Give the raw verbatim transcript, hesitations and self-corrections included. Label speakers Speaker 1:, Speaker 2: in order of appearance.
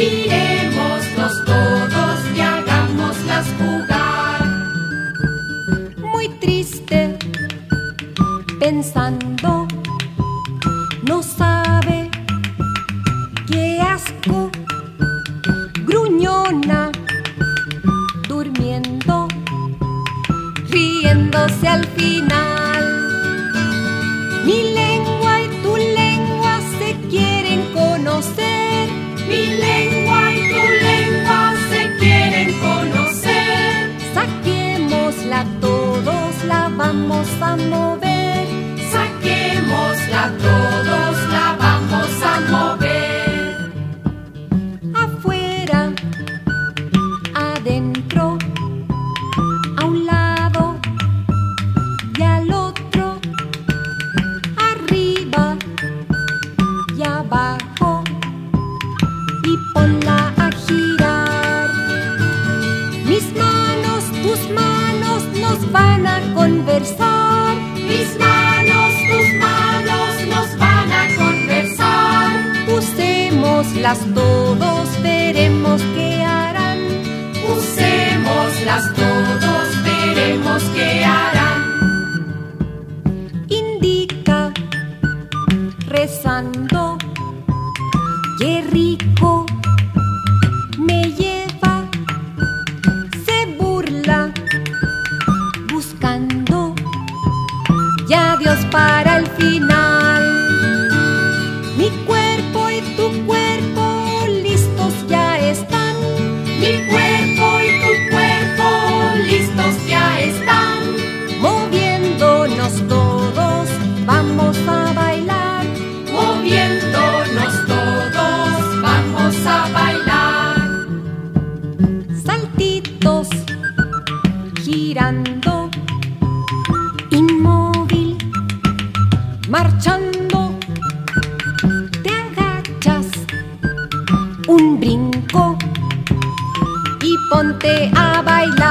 Speaker 1: Mirémonos todos y hagámoslas jugar.
Speaker 2: Muy triste, pensando, no sabe qué asco, gruñona, durmiendo, riéndose al final. Mi lengua y tu lengua se quieren conocer.
Speaker 1: Mi lengua y tu lengua se quieren conocer.
Speaker 2: Saquémosla todos, la vamos a mover.
Speaker 1: Saquémosla todos, la vamos a mover.
Speaker 2: Afuera, adentro, a un lado y al otro, arriba y abajo, y ponla a girar. Mis manos, tus manos nos van a conversar.
Speaker 1: Mis manos, tus manos nos van a conversar.
Speaker 2: Usémoslas todos, veremos qué harán.
Speaker 1: Usémoslas todos, veremos qué harán.
Speaker 2: Indica, rezando, qué rico me lleva. Se burla, buscando ya Dios para el final. Mi cuerpo y tu cuerpo listos ya están.
Speaker 1: Mi cuerpo y tu cuerpo listos ya están.
Speaker 2: Moviéndonos todos, vamos a bailar.
Speaker 1: Moviéndonos todos, vamos a bailar.
Speaker 2: Saltitos, girando, inmóvil, marchando. Te agachas, un brinco y ponte a bailar.